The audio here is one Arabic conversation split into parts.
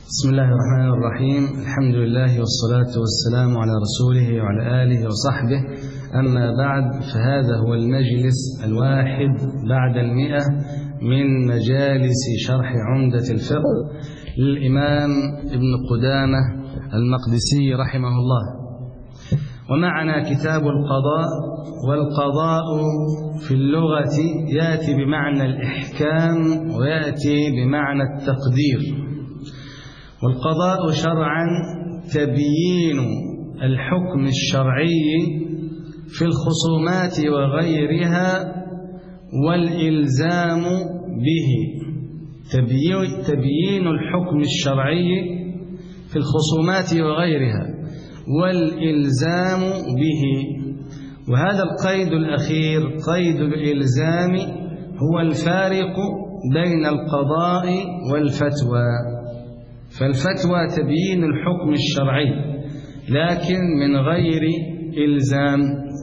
بسم الله الرحمن الرحيم. الحمد لله والصلاة والسلام على رسوله وعلى آله وصحبه. أما بعد، فهذا هو المجلس 1 بعد 100 من مجالس شرح عمدة الفقه للإمام ابن قدامة المقدسي رحمه الله. ومعنا كتاب القضاء. والقضاء في اللغة يأتي بمعنى الإحكام ويأتي بمعنى التقدير. والقضاء شرعا تبيين الحكم الشرعي في الخصومات وغيرها والإلزام به. تبيين الحكم الشرعي في الخصومات وغيرها والإلزام به. وهذا القيد الأخير قيد الإلزام هو الفارق بين القضاء والفتوى. فالفتوى تبيين الحكم الشرعي لكن من غير إلزام.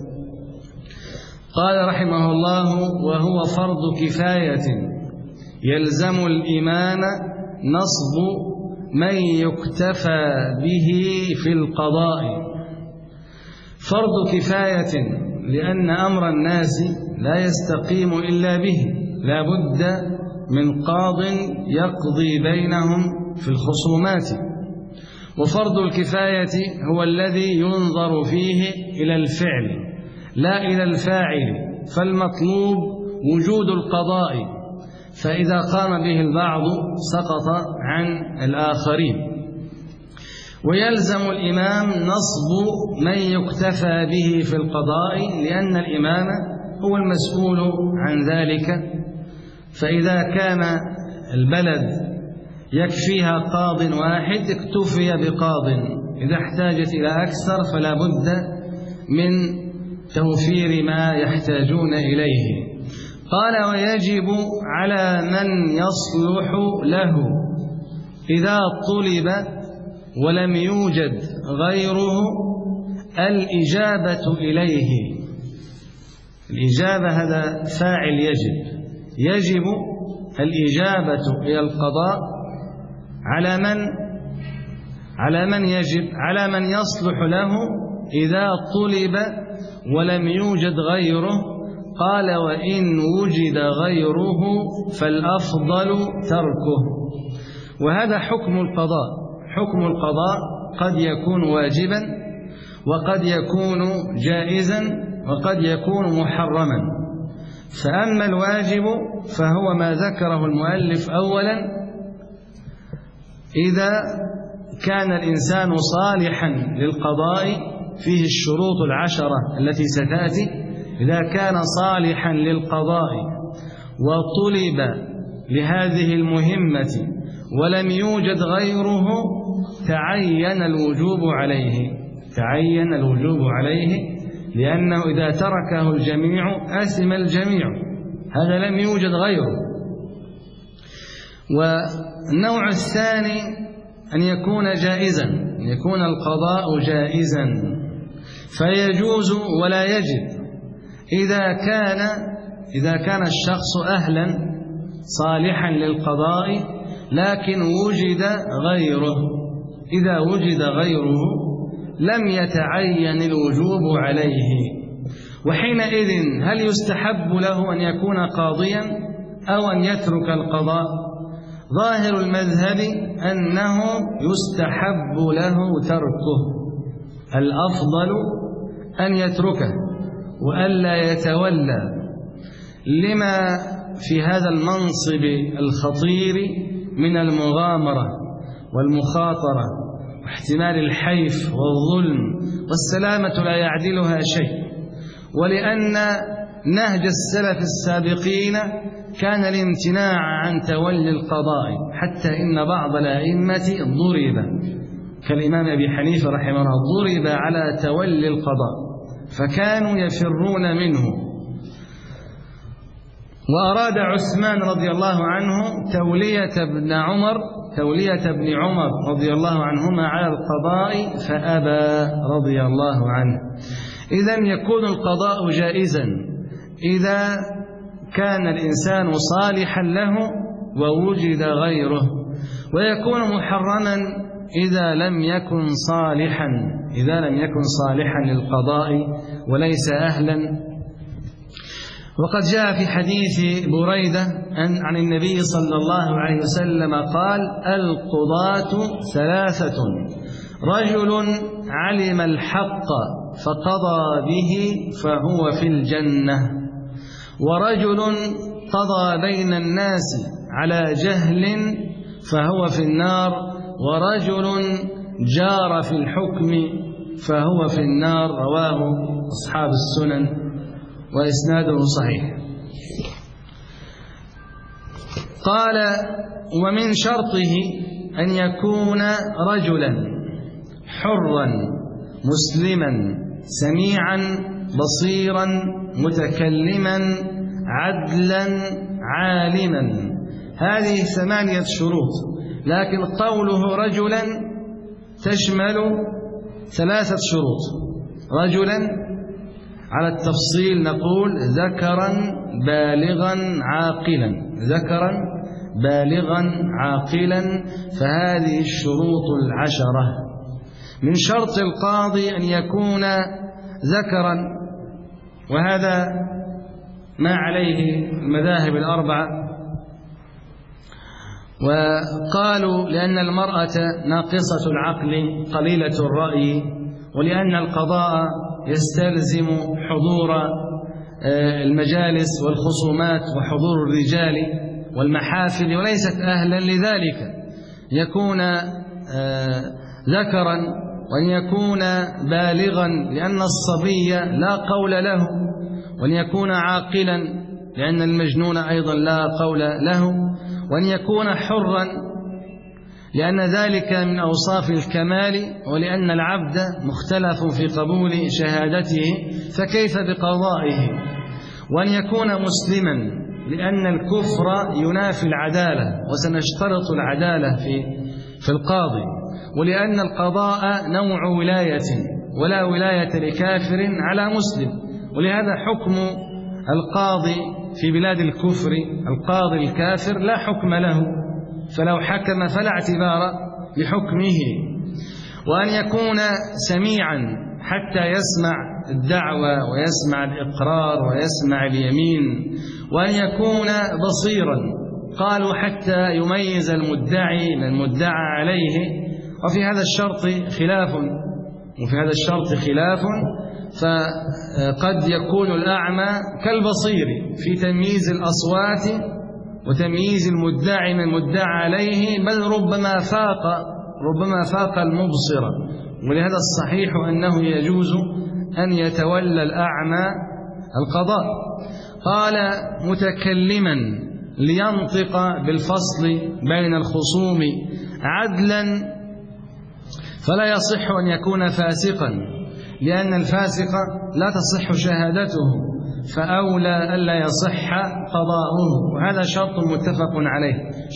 قال رحمه الله: وهو فرض كفاية يلزم الإمام نصب من يكتفى به في القضاء. فرض كفاية لأن أمر الناس لا يستقيم إلا به، لا بد من قاض يقضي بينهم في الخصومات. وفرض الكفاية هو الذي ينظر فيه إلى الفعل لا إلى الفاعل، فالمطلوب وجود القضاء، فإذا قام به البعض سقط عن الآخرين. ويلزم الإمام نصب من يكتفى به في القضاء لأن الإمام هو المسؤول عن ذلك. فإذا كان البلد يكفيها قاض واحد اكتفي بقاض، إذا احتاجت إلى أكثر فلا بد من توفير ما يحتاجون إليه. قال: ويجب على من يصلح له إذا طلب ولم يوجد غيره الإجابة إليه. الإجابة هذا فاعل يجب الإجابة إلى القضاء على من يصلح له إذا طلب ولم يوجد غيره. قال: وإن وجد غيره فالأفضل تركه. وهذا حكم القضاء. حكم القضاء قد يكون واجبا وقد يكون جائزا وقد يكون محرما. فأما الواجب فهو ما ذكره المؤلف أولا: إذا كان الإنسان صالحا للقضاء، فيه الشروط 10 التي ستأتي. إذا كان صالحا للقضاء وطلب لهذه المهمة ولم يوجد غيره تعين الوجوب عليه، لأنه إذا تركه الجميع أثم الجميع، هذا لم يوجد غيره. والنوع الثاني أن يكون جائزا، أن يكون القضاء جائزا فيجوز ولا يجب. إذا كان الشخص أهلا صالحا للقضاء لكن وجد غيره، إذا وجد غيره لم يتعين الوجوب عليه. وحينئذ هل يستحب له أن يكون قاضيا أو أن يترك القضاء؟ ظاهر المذهب أنه يستحب له تركه، الأفضل أن يتركه وألا يتولى، لما في هذا المنصب الخطير من المغامرة والمخاطرة واحتمال الحيف والظلم، والسلامة لا يعدلها شيء. ولأن نهج السلف السابقين كان الامتناع عن تولي القضاء، حتى إن بعض الأئمة ضرب، كالإمام أبي حنيفة رحمه الله، ضرب على تولي القضاء فكانوا يفرون منه. وأراد عثمان رضي الله عنه تولية ابن عمر رضي الله عنهما على القضاء فأبى رضي الله عنه. إذن يكون القضاء جائزا إذا كان الإنسان صالحا له ووجد غيره. ويكون محرما إذا لم يكن صالحا للقضاء وليس أهلا. وقد جاء في حديث بريدة عن النبي صلى الله عليه وسلم قال: القضاة ثلاثة: رجل علم الحق فقضى به فهو في الجنة، ورجل قضى بين الناس على جهل فهو في النار، ورجل جار في الحكم فهو في النار. رواه أصحاب السنن وإسناده صحيح. قال: ومن شرطه أن يكون رجلا حرا مسلما سميعا بصيرا متكلما عدلا عالما. هذه 8 شروط، لكن قوله رجلا تشمل 3 شروط. رجلا على التفصيل نقول ذكرا بالغا عاقلا، فهذه الشروط 10. من شرط القاضي أن يكون ذكرا، وهذا ما عليه المذاهب 4، وقالوا لأن المرأة ناقصة العقل قليلة الرأي، ولأن القضاء يستلزم حضور المجالس والخصومات وحضور الرجال والمحافل، وليست أهلا لذلك. يكون ذكرا، وأن يكون بالغا لأن الصبي لا قول له، وأن يكون عاقلا لأن المجنون أيضا لا قول له، وأن يكون حرا لأن ذلك من أوصاف الكمال، ولأن العبد مختلف في قبول شهادته فكيف بقضائه، وأن يكون مسلما لأن الكفر ينافي العدالة، وسنشترط العدالة في القاضي، ولأن القضاء نوع ولاية ولا ولاية لكافر على مسلم، ولهذا حكم القاضي في بلاد الكفر، القاضي الكافر لا حكم له، فلو حكم فلا اعتبار لحكمه. وأن يكون سميعا حتى يسمع الدعوة ويسمع الإقرار ويسمع اليمين، وأن يكون بصيرا، قالوا حتى يميز المدعي من المدعى عليه. وفي هذا الشرط خلاف، فقد يكون الأعمى كالبصير في تمييز الأصوات وتمييز المدعي من المدعى عليه، بل ربما فاق المبصر. ولهذا الصحيح أنه يجوز أن يتولى الأعمى القضاء. قال: متكلما لينطق بالفصل بين الخصوم عدلا، فلا يصح أن يكون فاسقا، لأن الفاسق لا تصح شهادته، فأولى ألا يصح قضاؤه، وهذا شرط متفق عليه،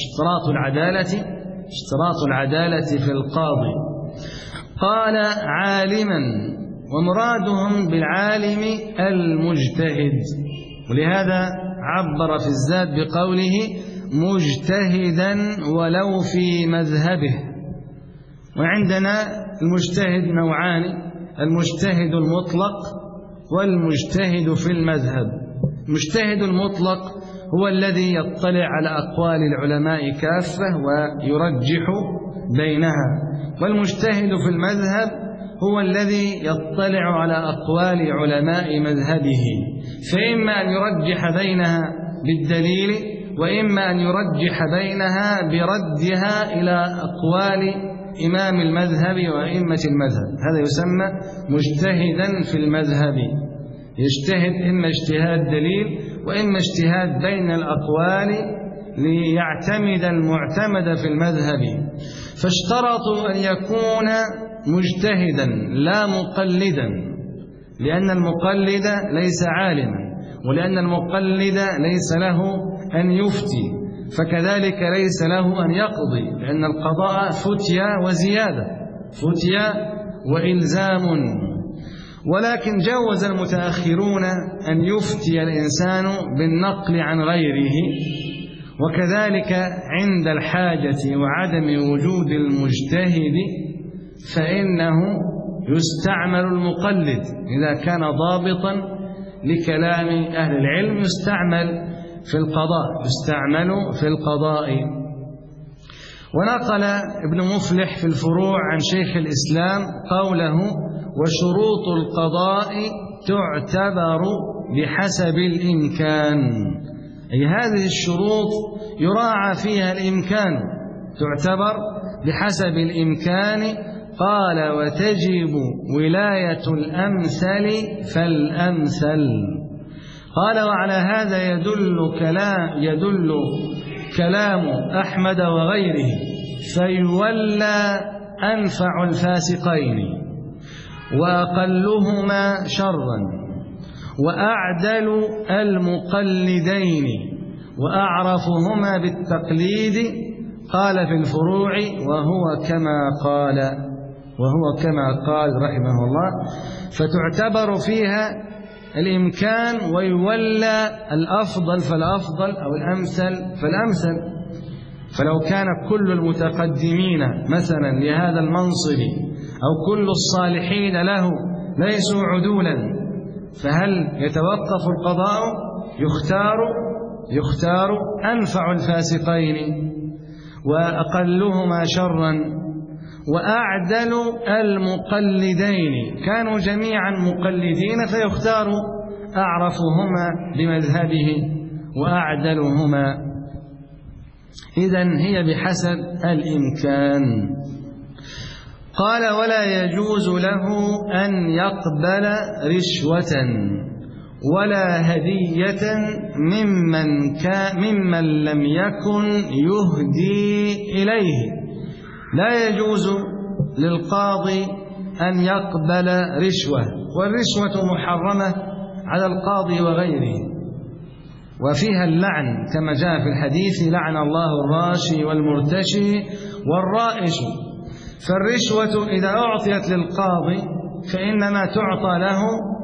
اشتراط العدالة في القاضي. قال: عالما، ومرادهم بالعالم المجتهد، ولهذا عبر في الزاد بقوله مجتهدا ولو في مذهبه. وعندنا المجتهد نوعان: المجتهد المطلق والمجتهد في المذهب. المجتهد المطلق هو الذي يطلع على أقوال العلماء كافة ويرجح بينها، والمجتهد في المذهب هو الذي يطلع على أقوال علماء مذهبه، فإما أن يرجح بينها بالدليل، وإما أن يرجح بينها بردها إلى أقوال إمام المذهب وأئمة المذهب. هذا يسمى مجتهدا في المذهب، يجتهد إما اجتهاد دليل وإما اجتهاد بين الأقوال ليعتمد المعتمد في المذهب. فاشترطوا أن يكون مجتهدا لا مقلدا، لأن المقلد ليس عالما، ولأن المقلد ليس له أن يفتي، فكذلك ليس له أن يقضي، لأن القضاء فتيا وزيادة، فتيا وإلزام. ولكن جوز المتأخرون أن يفتي الإنسان بالنقل عن غيره، وكذلك عند الحاجة وعدم وجود المجتهد فإنه يستعمل المقلد إذا كان ضابطا لكلام أهل العلم، يستعمل في القضاء. ونقل ابن مفلح في الفروع عن شيخ الإسلام قوله: وشروط القضاء تعتبر بحسب الإمكان، أي هذه الشروط يراعى فيها الإمكان، تعتبر بحسب الإمكان. قال: وتجب ولاية الأمثل فالأمثل. قال: وعلى هذا يدل كلام أحمد وغيره، فيولى أنفع الفاسقين وأقلهما شرا وأعدل المقلدين وأعرفهما بالتقليد. قال في الفروع: وهو كما قال رحمه الله. فتعتبر فيها الإمكان ويولى الأفضل فالأفضل أو الأمثل فالأمثل. فلو كان كل المتقدمين مثلا لهذا المنصب أو كل الصالحين له ليسوا عدولا، فهل يتوقف القضاء؟ يختار أنفع الفاسقين وأقلهما شرا وأعدل المقلدين، كانوا جميعا مقلدين فيختار أعرفهما بمذهبه وأعدلهما. إذن هي بحسب الإمكان. قال: ولا يجوز له أن يقبل رشوة ولا هدية ممن لم يكن يهدي إليه. لا يجوز للقاضي أن يقبل رشوة، والرشوة محرمة على القاضي وغيره، وفيها اللعن كما جاء في الحديث: لعن الله الراشي والمرتشي والرائش. فالرشوة إذا أعطيت للقاضي فإنما تعطى له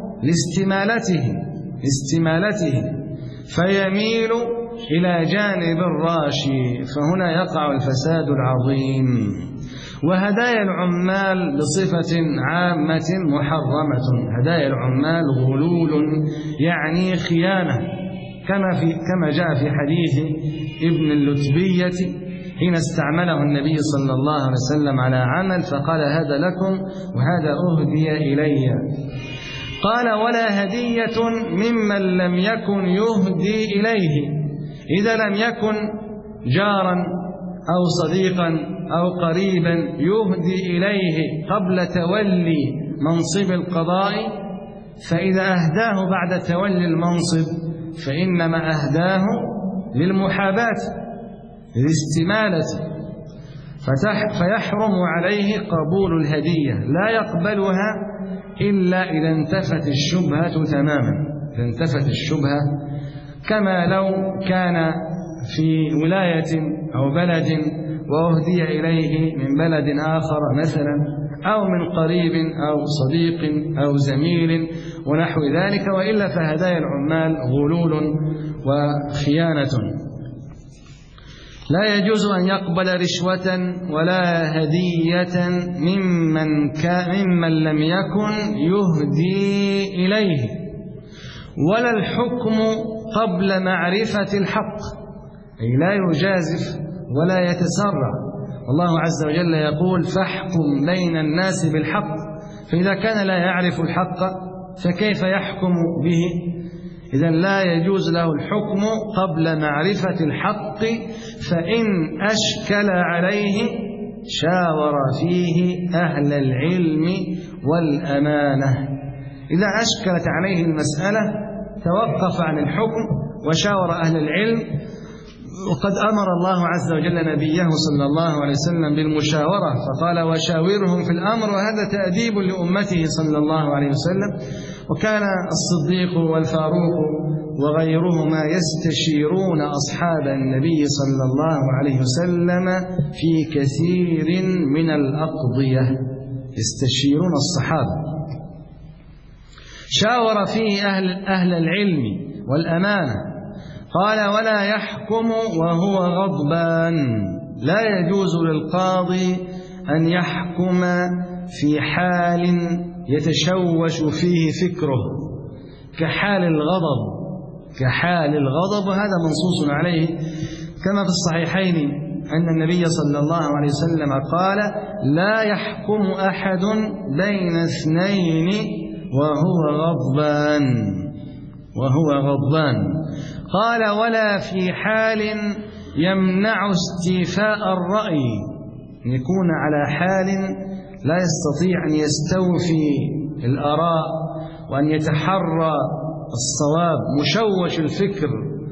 لاستمالته فيميل إلى جانب الراشي، فهنا يقع الفساد العظيم. وهدايا العمال بصفة عامة محرمة. هدايا العمال غلول يعني خيانة، كما جاء في حديث ابن اللتبية حين استعمله النبي صلى الله عليه وسلم على عمل فقال: هذا لكم وهذا أهدي إلي. قال: ولا هدية ممن لم يكن يهدي إليه، إذا لم يكن جارا أو صديقا أو قريبا يهدي إليه قبل تولي منصب القضاء، فإذا أهداه بعد تولي المنصب فإنما أهداه للمحاباة للاستمالة، فيحرم عليه قبول الهدية، لا يقبلها إلا إذا انتفت الشبهة تماما. إذا انتفت الشبهة، كما لو كان في ولاية أو بلد وأهدي إليه من بلد آخر مثلا، أو من قريب أو صديق أو زميل ونحو ذلك، وإلا فهدايا العمال غلول وخيانة. لا يجوز أن يقبل رشوة ولا هدية ممن لم يكن يهدي إليه، ولا الحكم قبل معرفة الحق، أي لا يجازف ولا يتسرع. والله عز وجل يقول: فاحكم بين الناس بالحق. فإذا كان لا يعرف الحق فكيف يحكم به؟ إذن لا يجوز له الحكم قبل معرفة الحق، فإن أشكل عليه شاور فيه أهل العلم والأمانة. إذا أشكلت عليه المسألة توقف عن الحكم وشاور أهل العلم. وقد أمر الله عز وجل نبيه صلى الله عليه وسلم بالمشاورة، فقال: وشاورهم في الأمر، وهذا تأديب لأمته صلى الله عليه وسلم. وكان الصديق والفاروق وغيرهما يستشيرون أصحاب النبي صلى الله عليه وسلم في كثير من الأقضية، يستشيرون الصحابة. شاور فيه أهل العلم والأمانة، قال ولا يحكم وهو غضبان، لا يجوز للقاضي أن يحكم في حال يتشوش فيه فكره كحال الغضب، وهذا منصوص عليه كما في الصحيحين أن النبي صلى الله عليه وسلم قال لا يحكم أحد بين اثنين وهو غضبان. قال ولا في حال يمنع استيفاء الرأي، يكون على حال لا يستطيع أن يستوفي الآراء وأن يتحرى الصواب، مشوش الفكر.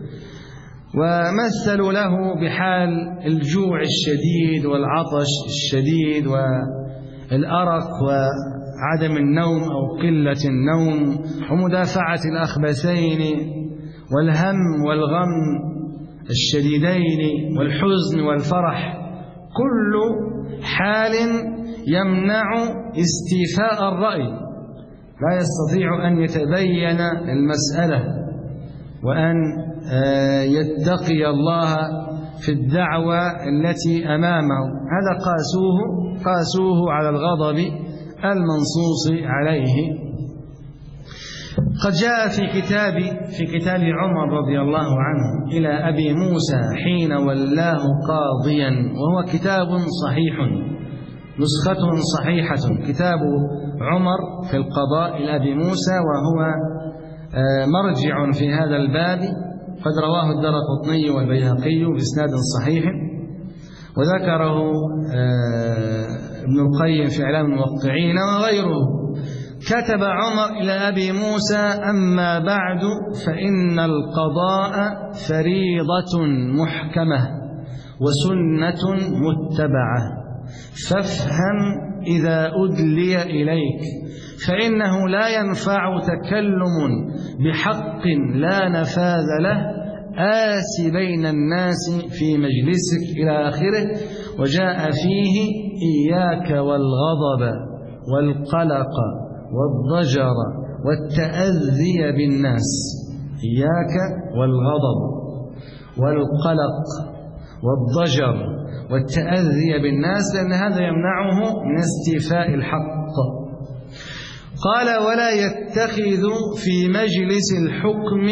ومثلوا له بحال الجوع الشديد والعطش الشديد والأرق وعدم النوم أو قلة النوم ومدافعة الأخبثين والهم والغم الشديدين والحزن والفرح، كل حال يمنع استيفاء الرأي، لا يستطيع أن يتبين المسألة وأن يتقي الله في الدعوة التي أمامه. هذا قاسوه على الغضب المنصوص عليه. قد جاء في كتاب عمر رضي الله عنه إلى أبي موسى حين ولاه قاضيا، وهو كتاب صحيح، نسخة صحيحة، كتاب عمر في القضاء إلى أبي موسى، وهو مرجع في هذا الباب، قد رواه الدارقطني والبيهقي بإسناد صحيح، وذكره ابن القيم في إعلام الموقعين وغيره. كتب عمر إلى أبي موسى أما بعد فإن القضاء فريضة محكمة وسنة متبعة، فافهم إذا أدلي إليك، فإنه لا ينفع تكلم بحق لا نفاذ له، آس بين الناس في مجلسك إلى آخره. وجاء فيه إياك والغضب والقلق والضجر والتأذي بالناس، إياك والغضب والقلق والضجر والتأذي بالناس، لأن هذا يمنعه من استيفاء الحق. قال ولا يتخذ في مجلس الحكم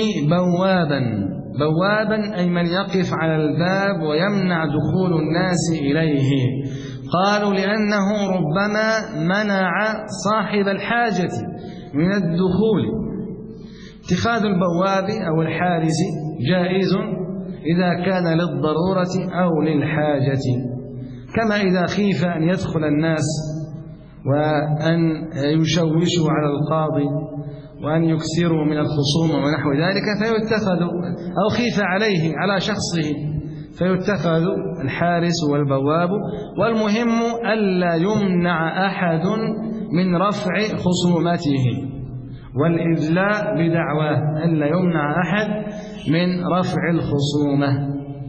بوابا أي من يقف على الباب ويمنع دخول الناس إليه. قالوا لأنه ربما منع صاحب الحاجة من الدخول. اتخاذ البواب أو الحارس جائز إذا كان للضرورة أو للحاجة، كما إذا خيف أن يدخل الناس وأن يشوشوا على القاضي وأن يكثروا من الخصوم ونحو ذلك فيتخذ، أو خيف عليه على شخصه فيتخذ الحارس والبواب. والمهم ألا يمنع أحد من رفع خصومته والإدلاء بدعواه، ألا يمنع أحد من رفع الخصومة.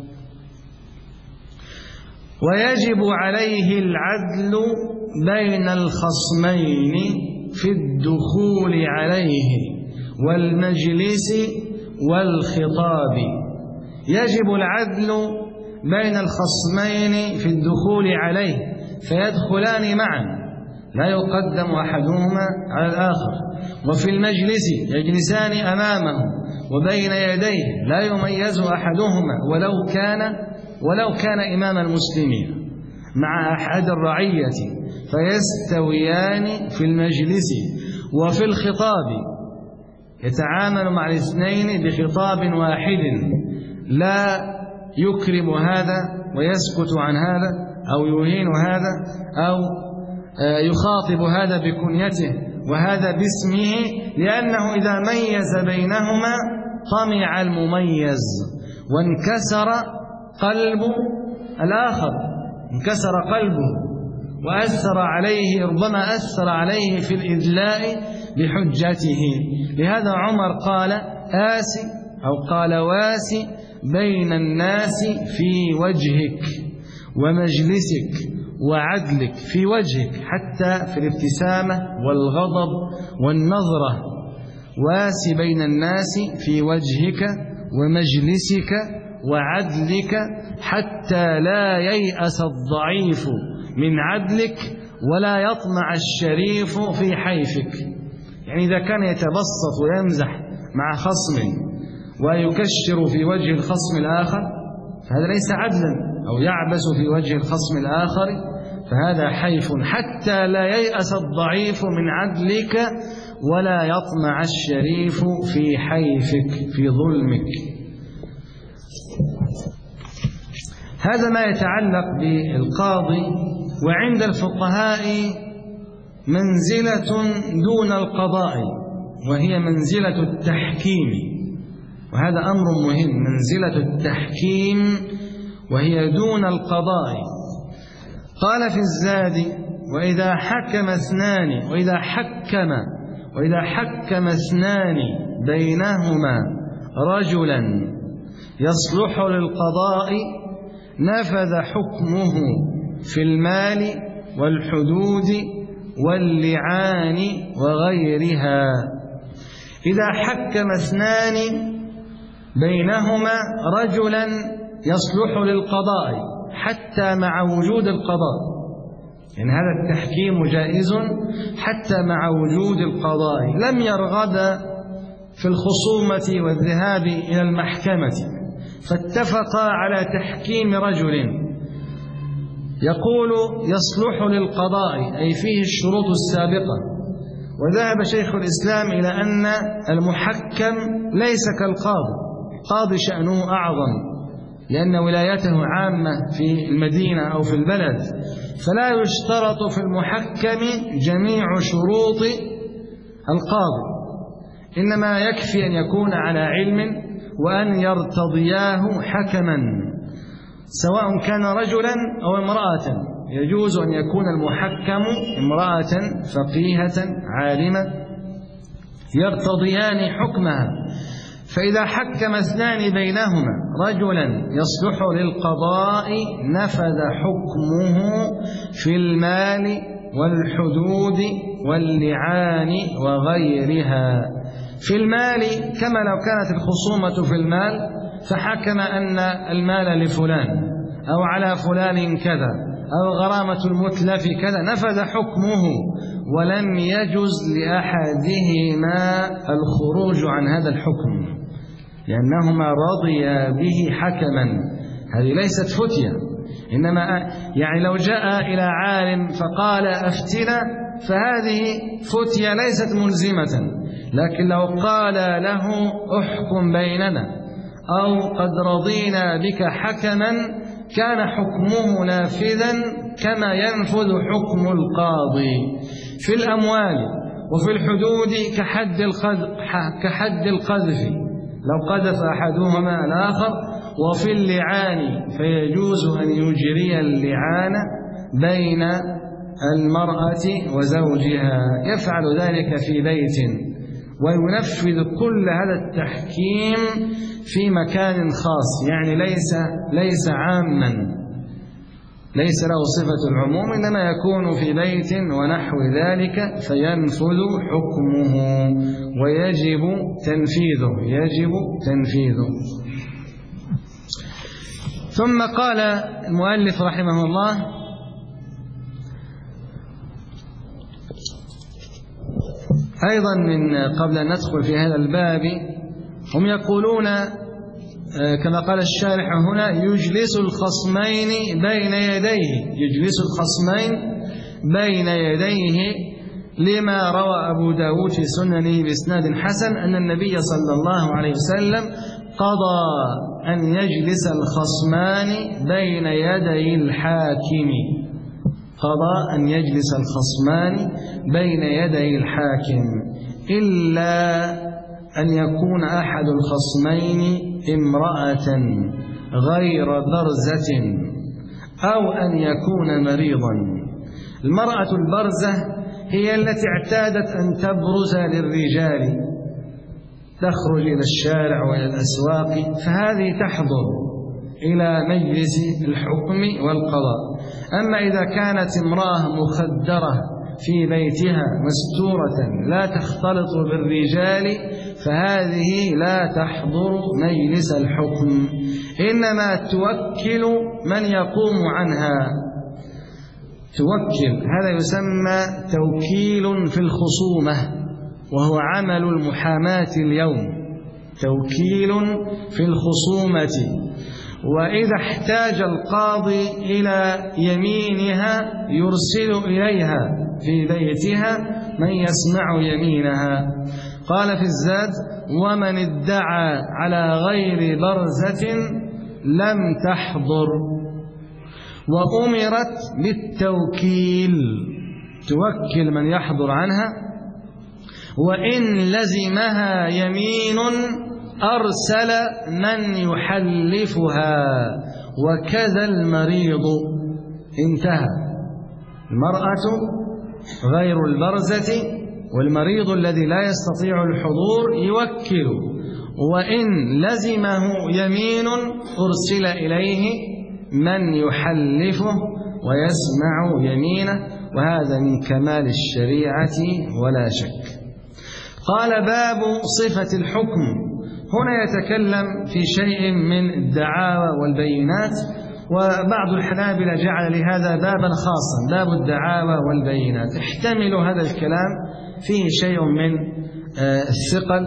ويجب عليه العدل بين الخصمين في الدخول عليه والمجلس والخطاب. يجب العدل بين الخصمين في الدخول عليه، فيدخلان معا لا يقدم أحدهما على الآخر. وفي المجلس يجلسان أمامه وبين يديه لا يميز أحدهما ولو كان إمام المسلمين مع أحد الرعية، فيستويان في المجلس. وفي الخطاب يتعامل مع الاثنين بخطاب واحد، لا يكرم هذا ويسكت عن هذا أو يهين هذا أو يخاطب هذا بكنيته وهذا باسمه، لأنه إذا ميز بينهما طمع المميز وانكسر قلب الآخر، انكسر قلبه وأثر عليه، ربما أثر عليه في الإدلاء بحجته. لهذا عمر قال آسي أو قال واسي بين الناس في وجهك ومجلسك وعدلك، في وجهك حتى في الابتسامة والغضب والنظرة، واسي بين الناس في وجهك ومجلسك وعدلك حتى لا ييأس الضعيف من عدلك ولا يطمع الشريف في حيفك. يعني إذا كان يتبسط ويمزح مع خصم ويكشر في وجه الخصم الآخر فهذا ليس عدلا، أو يعبس في وجه الخصم الآخر فهذا حيف، حتى لا ييأس الضعيف من عدلك ولا يطمع الشريف في حيفك في ظلمك. هذا ما يتعلق بالقاضي. وعند الفقهاء منزلة دون القضاء وهي منزلة التحكيم، وهذا أمر مهم، منزلة التحكيم وهي دون القضاء. قال في الزاد: وإذا حكم اثنان بينهما رجلا يصلح للقضاء نفذ حكمه في المال والحدود واللعان وغيرها. إذا حكم اثنان بينهما رجلا يصلح للقضاء حتى مع وجود القضاء، يعني هذا التحكيم جائز حتى مع وجود القضاء، لم يرغب في الخصومة والذهاب إلى المحكمة، فاتفقا على تحكيم رجل يقول يصلح للقضاء أي فيه الشروط السابقة. وذهب شيخ الإسلام إلى أن المحكم ليس كالقاضي، القاضي شأنه أعظم لأن ولايته عامة في المدينة أو في البلد، فلا يشترط في المحكم جميع شروط القاضي، إنما يكفي أن يكون على علم وأن يرتضياه حكما، سواء كان رجلا أو امرأة. يجوز أن يكون المحكم امرأة فقيهة عالمة يرتضيان حكمها. فإذا حكم اثنان بينهما رجلا يصلح للقضاء نفذ حكمه في المال والحدود واللعان وغيرها. في المال كما لو كانت الخصومة في المال فحكم أن المال لفلان أو على فلان كذا أو غرامة المتلف كذا، نفذ حكمه ولم يجز لأحدهما الخروج عن هذا الحكم لأنهما رضيا به حكما. هذه ليست فتية، إنما يعني لو جاء إلى عالم فقال أفتنا فهذه فتية ليست ملزمة، لكن لو قال له احكم بيننا أو قد رضينا بك حكما كان حكمه نافذا كما ينفذ حكم القاضي. في الأموال وفي الحدود كحد القذف لو قذف أحدهما الآخر، وفي اللعان فيجوز أن يجري اللعان بين المرأة وزوجها، يفعل ذلك في بيت وينفذ كل هذا التحكيم في مكان خاص، يعني ليس عاما، ليس له صفة العموم، إنما يكون في بيت ونحو ذلك فينفذ حكمه ويجب تنفيذه. ثم قال المؤلف رحمه الله: أيضا من قبل أن ندخل في هذا الباب، هم يقولون كما قال الشارح هنا: يجلس الخصمين بين يديه لما روى أبو داود في سننه بإسناد حسن أن النبي صلى الله عليه وسلم قضى أن يجلس الخصمان بين يدي الحاكم، إلا أن يكون أحد الخصمين امرأة غير برزة أو أن يكون مريضا. المرأة البرزة هي التي اعتادت أن تبرز للرجال، تخرج إلى الشارع وإلى الأسواق، فهذه تحضر إلى مجلس الحكم والقضاء. أما إذا كانت امرأة مخدرة في بيتها مستورة لا تختلط بالرجال فهذه لا تحضر مجلس الحكم، إنما توكل من يقوم عنها. توكل هذا يسمى توكيل في الخصومة، وهو عمل المحاماة اليوم، توكيل في الخصومة. وإذا احتاج القاضي إلى يمينها يرسل إليها في بيتها من يسمع يمينها. قال في الزاد: ومن ادعى على غير برزة لم تحضر. وأمرت بالتوكيل، توكل من يحضر عنها، وإن لزمها يمين أرسل من يحلفها، وكذا المريض. انتهى. المرأة غير البرزة والمريض الذي لا يستطيع الحضور يوكل، وإن لزمه يمين أرسل إليه من يحلفه ويسمع يمينه، وهذا من كمال الشريعة ولا شك. قال: باب صفة الحكم. هنا يتكلم في شيء من الدعاوى والبينات، وبعض الحنابلة جعل لهذا بابا خاصا، باب الدعاوى والبينات. احتملوا هذا الكلام، فيه شيء من الثقل.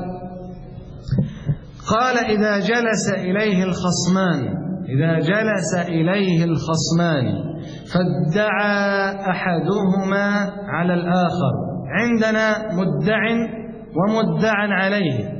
قال: إذا جلس إليه الخصمان فادعى أحدهما على الآخر. عندنا مدع ومدع عليه،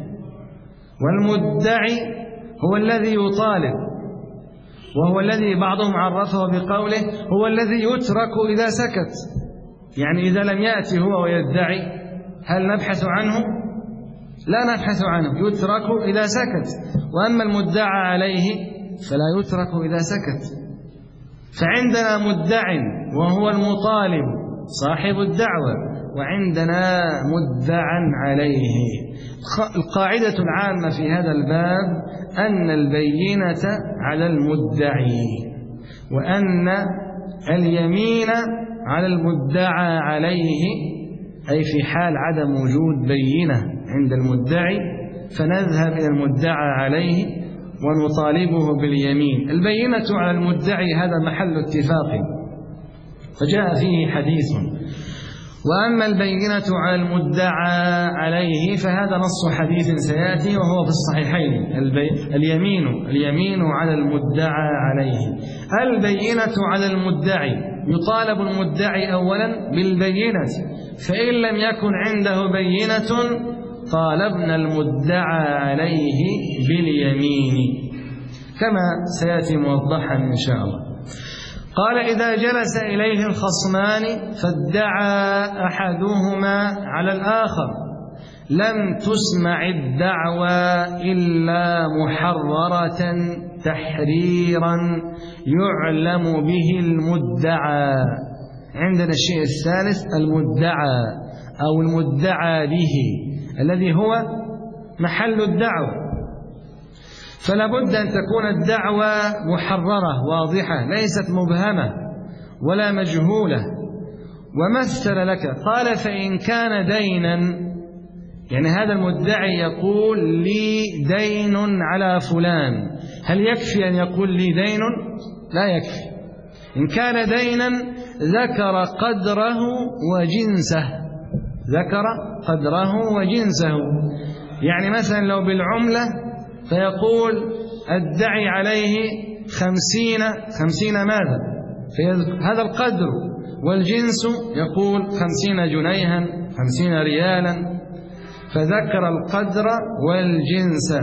والمدعي هو الذي يطالب، وهو الذي بعضهم عرفه بقوله هو الذي يترك إذا سكت. يعني إذا لم يأتي هو ويدعي هل نبحث عنه؟ لا نبحث عنه، يترك إذا سكت. وأما المدعى عليه فلا يترك إذا سكت. فعندنا مدع وهو المطالب صاحب الدعوة، وعندنا مدعا عليه. القاعدة العامة في هذا الباب أن البينة على المدعي، وأن اليمين على المدعى عليه، أي في حال عدم وجود بينة عند المدعي فنذهب إلى المدعى عليه ونطالبه باليمين. البينة على المدعي هذا محل اتفاق، فجاء فيه حديث. وأما البينة على المدعى عليه فهذا نص حديث سيأتي وهو في الصحيحين. اليمين على المدعى عليه. البينة على المدعي، يطالب المدعي أولا بالبينة، فإن لم يكن عنده بينة طالبنا المدعى عليه باليمين، كما سيأتي موضحا إن شاء الله. قال: إذا جلس إليه الخصمان فادعى أحدهما على الآخر لم تسمع الدعوى إلا محررة تحريرا يعلم به المدعى. عندنا الشيء الثالث المدعى أو المدعى به، الذي هو محل الدعوة. فلا بد أن تكون الدعوة محررة واضحة، ليست مبهمة ولا مجهولة. ومثل لك قال: فإن كان دينا، يعني هذا المدعي يقول لي دين على فلان، هل يكفي أن يقول لي دين؟ لا يكفي. إن كان دينا ذكر قدره وجنسه، ذكر قدره وجنسه. يعني مثلا لو بالعملة فيقول الدعي عليه 50 ماذا؟ هذا القدر، والجنس يقول 50 جنيها 50 ريالا، فذكر القدر والجنس.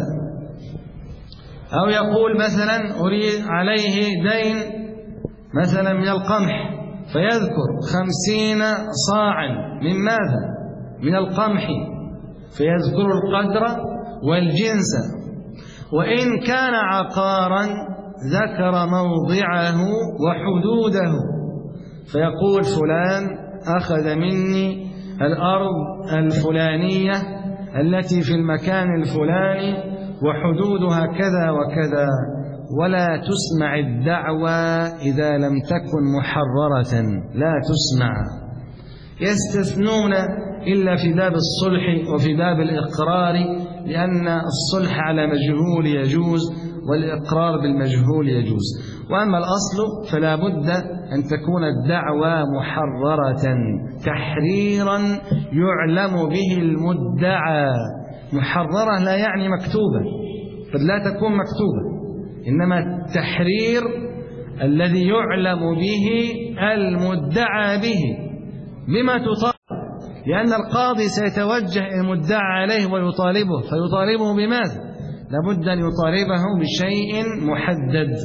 أو يقول مثلا أريد عليه دين مثلا من القمح، فيذكر 50 صاعا من ماذا؟ من القمح، فيذكر القدر والجنس. وإن كان عقارا ذكر موضعه وحدوده، فيقول فلان أخذ مني الأرض الفلانية التي في المكان الفلاني وحدودها كذا وكذا. ولا تسمع الدعوى إذا لم تكن محررة، لا تسمع. يستثنون إلا في باب الصلح وفي باب الإقرار لأن الصلح على مجهول يجوز والإقرار بالمجهول يجوز. وأما الأصل فلا بد أن تكون الدعوى محررة تحريرا يعلم به المدعى. محررة لا يعني مكتوبة، قد لا تكون مكتوبة، إنما التحرير الذي يعلم به المدعى به بما تطالب، لأن القاضي سيتوجه إلى المدعى عليه ويطالبه، فيطالبه بماذا؟ لابد أن يطالبه بشيء محدد.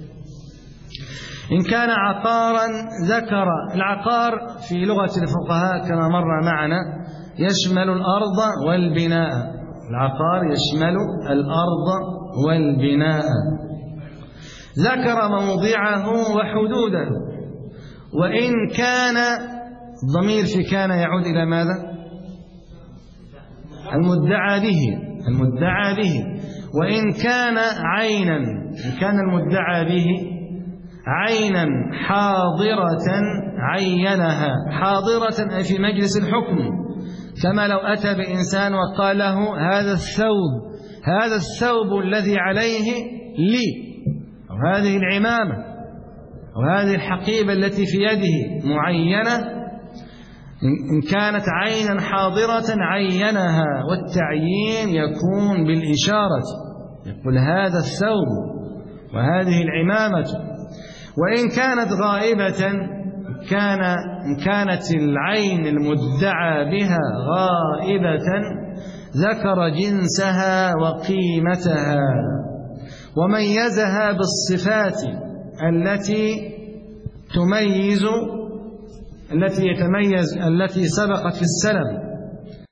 إن كان عقارا ذكر العقار في لغة الفقهاء كما مر معنا يشمل الأرض والبناء. العقار يشمل الأرض والبناء. ذكر موضعه وحدوده. وإن كان الضمير في كان يعود إلى ماذا؟ المدعى به. المدعى به. وإن كان عينا، إن كان المدعى به عينا حاضرة عينها. حاضرة أي في مجلس الحكم، كما لو أتى بإنسان وقال له هذا الثوب الذي عليه لي، أو هذه العمامة أو هذه الحقيبة التي في يده معينة. إن كانت عينا حاضرة عينها، والتعيين يكون بالإشارة، يقول هذا الثوب وهذه العمامة. وإن كانت غائبة، إن كانت العين المدعى بها غائبة ذكر جنسها وقيمتها وميزها بالصفات التي سبقت في السلم